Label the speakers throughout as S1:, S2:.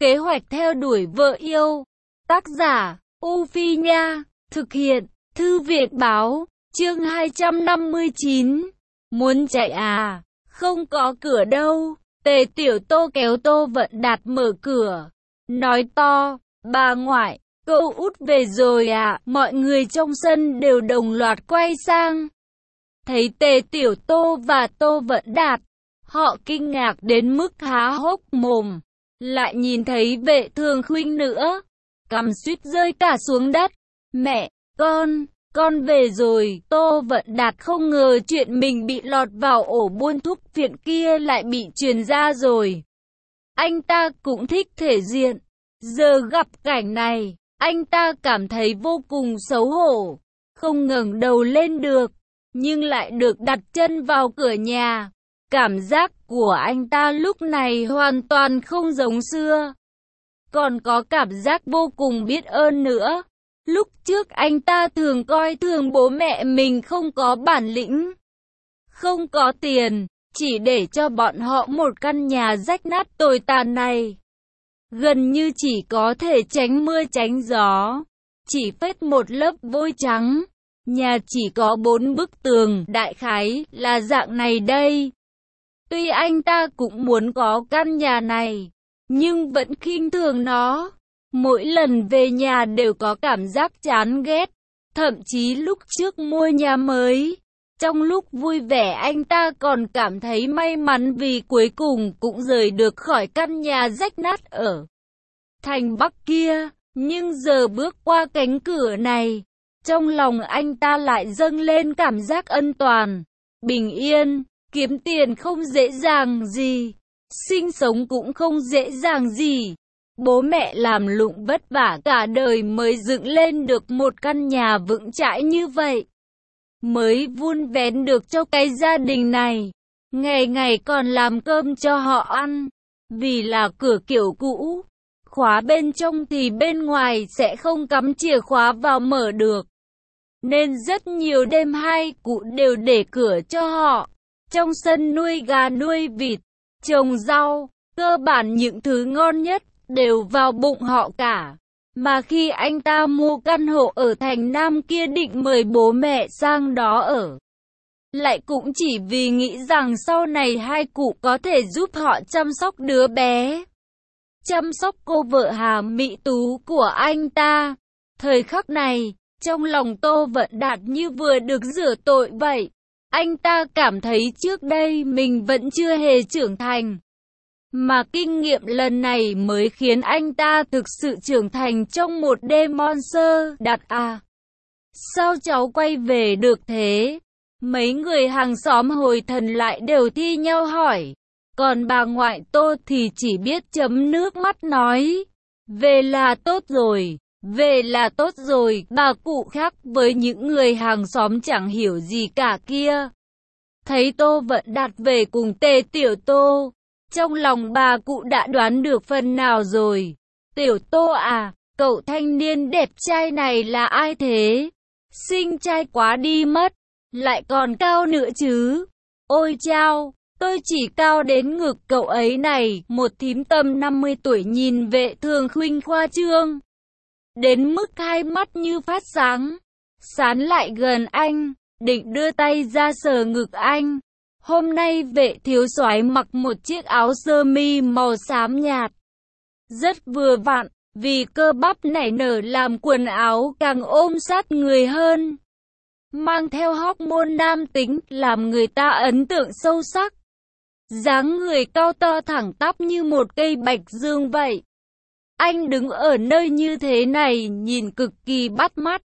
S1: Kế hoạch theo đuổi vợ yêu. Tác giả, U Phi Nha. Thực hiện, Thư viện Báo. Chương 259. Muốn chạy à? Không có cửa đâu. Tề Tiểu Tô kéo Tô Vận Đạt mở cửa. Nói to, bà ngoại, cậu út về rồi à? Mọi người trong sân đều đồng loạt quay sang. Thấy Tề Tiểu Tô và Tô Vận Đạt, họ kinh ngạc đến mức há hốc mồm. Lại nhìn thấy Vệ Thường Khuynh nữa, cằm suýt rơi cả xuống đất. Mẹ, con về rồi. Tô Vận Đạt không ngờ chuyện mình bị lọt vào ổ buôn thuốc phiện kia lại bị truyền ra rồi. Anh ta cũng thích thể diện. Giờ gặp cảnh này, anh ta cảm thấy vô cùng xấu hổ. Không ngẩng đầu lên được, nhưng lại được đặt chân vào cửa nhà. Cảm giác của anh ta lúc này hoàn toàn không giống xưa. Còn có cảm giác vô cùng biết ơn nữa. Lúc trước anh ta thường coi thường bố mẹ mình không có bản lĩnh, không có tiền, chỉ để cho bọn họ một căn nhà rách nát tồi tàn này. Gần như chỉ có thể tránh mưa tránh gió. Chỉ phết một lớp vôi trắng. Nhà chỉ có 4 bức tường, đại khái là dạng này đây. Tuy anh ta cũng muốn có căn nhà này, nhưng vẫn khinh thường nó. Mỗi lần về nhà đều có cảm giác chán ghét. Thậm chí lúc trước mua nhà mới, trong lúc vui vẻ anh ta còn cảm thấy may mắn vì cuối cùng cũng rời được khỏi căn nhà rách nát ở thành Bắc kia. Nhưng giờ bước qua cánh cửa này, trong lòng anh ta lại dâng lên cảm giác an toàn, bình yên. Kiếm tiền không dễ dàng gì, sinh sống cũng không dễ dàng gì. Bố mẹ làm lụng vất vả cả đời mới dựng lên được một căn nhà vững chãi như vậy, mới vun vén được cho cái gia đình này, ngày ngày còn làm cơm cho họ ăn. Vì là cửa kiểu cũ, khóa bên trong thì bên ngoài sẽ không cắm chìa khóa vào mở được, nên rất nhiều đêm hai cụ đều để cửa cho họ. Trong sân nuôi gà nuôi vịt, trồng rau, cơ bản những thứ ngon nhất đều vào bụng họ cả. Mà khi anh ta mua căn hộ ở thành Nam kia định mời bố mẹ sang đó ở, lại cũng chỉ vì nghĩ rằng sau này hai cụ có thể giúp họ chăm sóc đứa bé, chăm sóc cô vợ Hà Mỹ Tú của anh ta. Thời khắc này, trong lòng Tô Vận Đạt như vừa được rửa tội vậy. Anh ta cảm thấy trước đây mình vẫn chưa hề trưởng thành, mà kinh nghiệm lần này mới khiến anh ta thực sự trưởng thành trong một đêm. Monster Đạt à, sao cháu quay về được thế? Mấy người hàng xóm hồi thần lại đều thi nhau hỏi. Còn bà ngoại Tô thì chỉ biết chấm nước mắt nói, về là tốt rồi. Về là tốt rồi. Bà cụ khác với những người hàng xóm chẳng hiểu gì cả kia, thấy Tô Vận Đạt về cùng Tề Tiểu Tô, trong lòng bà cụ đã đoán được phần nào rồi. Tiểu Tô à, cậu thanh niên đẹp trai này là ai thế? Xinh trai quá đi mất, lại còn cao nữa chứ. Ôi chao, tôi chỉ cao đến ngực cậu ấy này. Một thím tầm 50 tuổi nhìn Vệ Thường Khuynh khoa trương đến mức hai mắt như phát sáng, sán lại gần anh, định đưa tay ra sờ ngực anh. Hôm nay Vệ thiếu soái mặc một chiếc áo sơ mi màu xám nhạt, rất vừa vặn, vì cơ bắp nảy nở làm quần áo càng ôm sát người hơn, mang theo hormone nam tính làm người ta ấn tượng sâu sắc. Dáng người cao to thẳng tắp như một cây bạch dương vậy. Anh đứng ở nơi như thế này nhìn cực kỳ bắt mắt.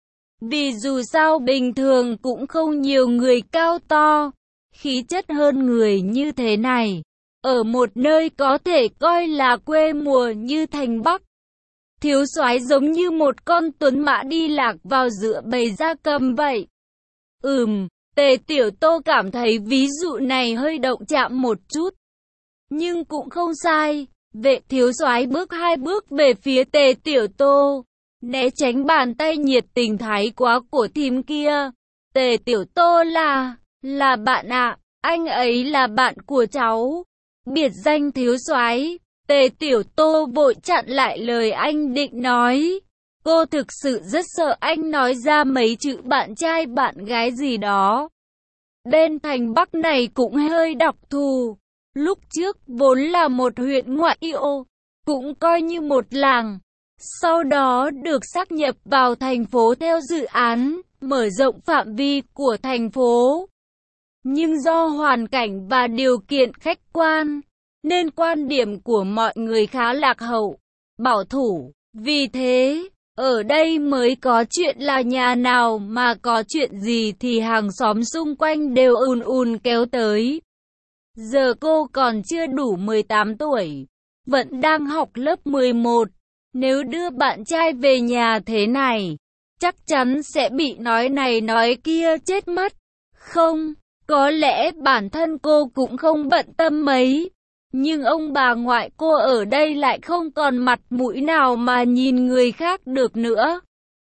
S1: Vì dù sao bình thường cũng không nhiều người cao to, khí chất hơn người như thế này, ở một nơi có thể coi là quê mùa như thành Bắc. Thiếu soái giống như một con tuấn mã đi lạc vào giữa bầy gia cầm vậy. Tề Tiểu Tô cảm thấy ví dụ này hơi động chạm một chút, nhưng cũng không sai. Vệ thiếu soái bước hai bước về phía Tề Tiểu Tô, né tránh bàn tay nhiệt tình thái quá của thím kia. Tề Tiểu Tô là bạn ạ, anh ấy là bạn của cháu. Biệt danh thiếu soái, Tề Tiểu Tô vội chặn lại lời anh định nói. Cô thực sự rất sợ anh nói ra mấy chữ bạn trai bạn gái gì đó. Bên thành Bắc này cũng hơi đặc thù. Lúc trước vốn là một huyện ngoại ô, cũng coi như một làng. Sau đó được sáp nhập vào thành phố theo dự án mở rộng phạm vi của thành phố. Nhưng do hoàn cảnh và điều kiện khách quan, nên quan điểm của mọi người khá lạc hậu, bảo thủ. Vì thế, ở đây mới có chuyện là nhà nào mà có chuyện gì thì hàng xóm xung quanh đều ùn ùn kéo tới. Giờ cô còn chưa đủ 18 tuổi, vẫn đang học lớp 11. Nếu đưa bạn trai về nhà thế này, chắc chắn sẽ bị nói này nói kia chết mất. Không, có lẽ bản thân cô cũng không bận tâm mấy. Nhưng ông bà ngoại cô ở đây lại không còn mặt mũi nào mà nhìn người khác được nữa.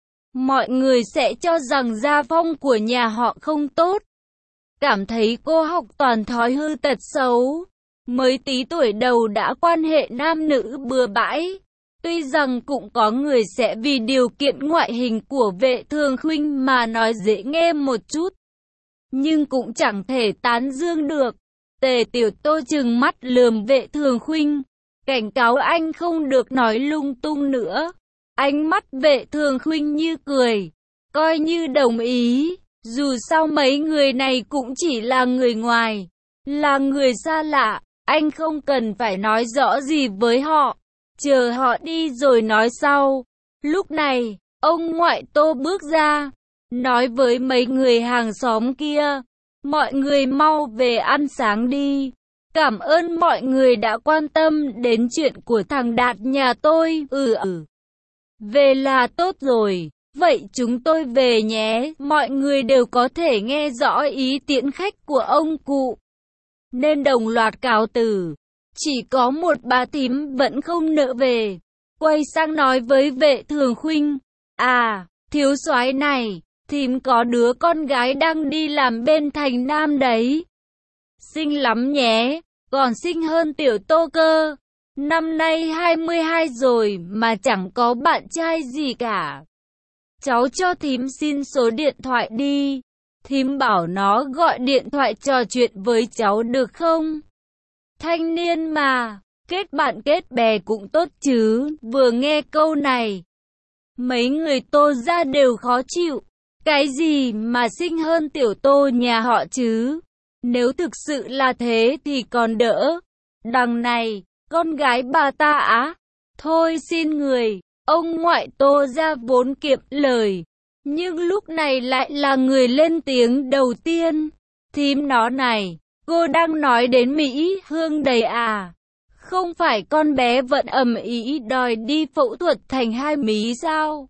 S1: Mọi người sẽ cho rằng gia phong của nhà họ không tốt. Cảm thấy cô học toàn thói hư tật xấu. Mới tí tuổi đầu đã quan hệ nam nữ bừa bãi. Tuy rằng cũng có người sẽ vì điều kiện ngoại hình của Vệ Thường Khuynh mà nói dễ nghe một chút. Nhưng cũng chẳng thể tán dương được. Tề Tiểu Tô trừng mắt lườm Vệ Thường Khuynh, cảnh cáo anh không được nói lung tung nữa. Ánh mắt Vệ Thường Khuynh như cười, coi như đồng ý. Dù sao mấy người này cũng chỉ là người ngoài, là người xa lạ, anh không cần phải nói rõ gì với họ. Chờ họ đi rồi nói sau. Lúc này, ông ngoại Tô bước ra, nói với mấy người hàng xóm kia, mọi người mau về ăn sáng đi. Cảm ơn mọi người đã quan tâm đến chuyện của thằng Đạt nhà tôi. Về là tốt rồi. Vậy chúng tôi về nhé. Mọi người đều có thể nghe rõ ý tiễn khách của ông cụ, nên đồng loạt cáo từ. Chỉ có một bà thím vẫn không nỡ về, quay sang nói với Vệ Thường Khuynh, à, thiếu soái này, thím có đứa con gái đang đi làm bên thành Nam đấy. Xinh lắm nhé, còn xinh hơn Tiểu Tô cơ. Năm nay 22 rồi mà chẳng có bạn trai gì cả. Cháu cho thím xin số điện thoại đi. Thím bảo nó gọi điện thoại trò chuyện với cháu được không? Thanh niên mà, kết bạn kết bè cũng tốt chứ. Vừa nghe câu này, mấy người Tô ra đều khó chịu. Cái gì mà xinh hơn Tiểu Tô nhà họ chứ? Nếu thực sự là thế thì còn đỡ. Đằng này, con gái bà ta á? Thôi xin người. Ông ngoại Tô ra vốn kiệm lời, nhưng lúc này lại là người lên tiếng đầu tiên. Thím nó này, cô đang nói đến Mỹ Hương đấy à? Không phải con bé vẫn ầm ĩ đòi đi phẫu thuật thành 2 mí sao?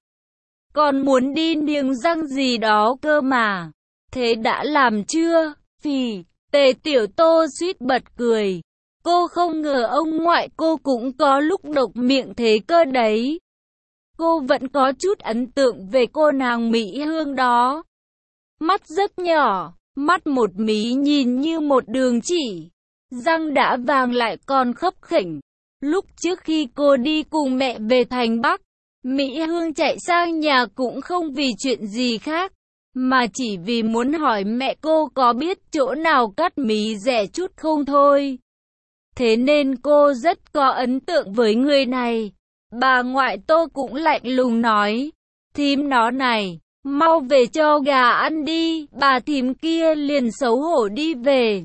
S1: Còn muốn đi niềng răng gì đó cơ mà. Thế đã làm chưa? Phì, Tề Tiểu Tô suýt bật cười. Cô không ngờ ông ngoại cô cũng có lúc độc miệng thế cơ đấy. Cô vẫn có chút ấn tượng về cô nàng Mỹ Hương đó. Mắt rất nhỏ, mắt một mí nhìn như một đường chỉ. Răng đã vàng lại còn khấp khểnh. Lúc trước khi cô đi cùng mẹ về thành Bắc, Mỹ Hương chạy sang nhà cũng không vì chuyện gì khác, mà chỉ vì muốn hỏi mẹ cô có biết chỗ nào cắt mí rẻ chút không thôi. Thế nên cô rất có ấn tượng với người này. Bà ngoại Tô cũng lạnh lùng nói, thím nó này, mau về cho gà ăn đi. Bà thím kia liền xấu hổ đi về.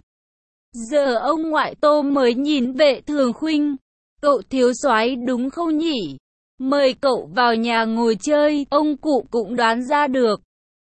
S1: Giờ ông ngoại Tô mới nhìn Vệ Thường Khuynh, cậu thiếu soái đúng không nhỉ? Mời cậu vào nhà ngồi chơi. Ông cụ cũng đoán ra được,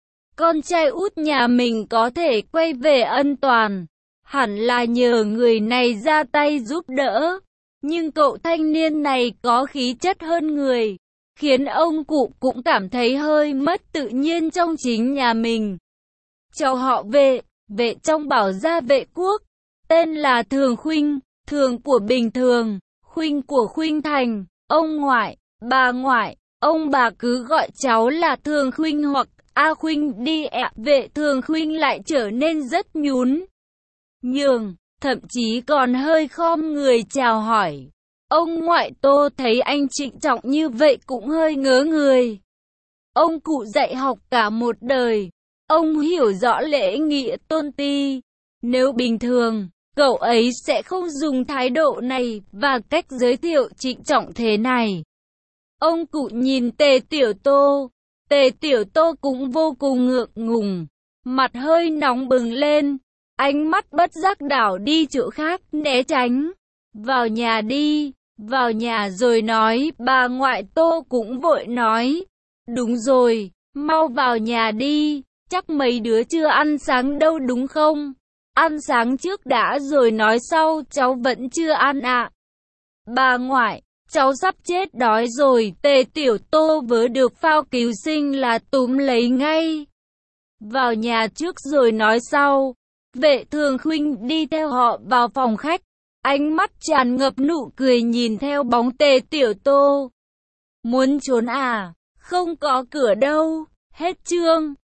S1: con trai út nhà mình có thể quay về an toàn, hẳn là nhờ người này ra tay giúp đỡ. Nhưng cậu thanh niên này có khí chất hơn người, khiến ông cụ cũng cảm thấy hơi mất tự nhiên trong chính nhà mình. Cháu họ Vệ, Vệ trong Bảo gia Vệ quốc, tên là Thường Khuynh, Thường của bình thường, Khuynh của Khuynh Thành. Ông ngoại, bà ngoại, ông bà cứ gọi cháu là Thường Khuynh hoặc A Khuynh đi ạ. Vệ Thường Khuynh lại trở nên rất nhún nhường, thậm chí còn hơi khom người chào hỏi. Ông ngoại Tô thấy anh trịnh trọng như vậy cũng hơi ngớ người. Ông cụ dạy học cả một đời. Ông hiểu rõ lễ nghĩa tôn ti. Nếu bình thường, cậu ấy sẽ không dùng thái độ này và cách giới thiệu trịnh trọng thế này. Ông cụ nhìn Tề Tiểu Tô. Tề Tiểu Tô cũng vô cùng ngượng ngùng. Mặt hơi nóng bừng lên. Ánh mắt bất giác đảo đi chỗ khác né tránh. Vào nhà đi. Vào nhà rồi nói. Bà ngoại Tô cũng vội nói. Đúng rồi, mau vào nhà đi. Chắc mấy đứa chưa ăn sáng đâu đúng không? Ăn sáng trước đã rồi nói sau, cháu vẫn chưa ăn ạ. Bà ngoại, cháu sắp chết đói rồi. Tề Tiểu Tô vớ được phao cứu sinh là túm lấy ngay. Vào nhà trước rồi nói sau. Vệ Thường Khuynh đi theo họ vào phòng khách. Ánh mắt tràn ngập nụ cười nhìn theo bóng Tề Tiểu Tô. Muốn trốn à? Không có cửa đâu. Hết chương.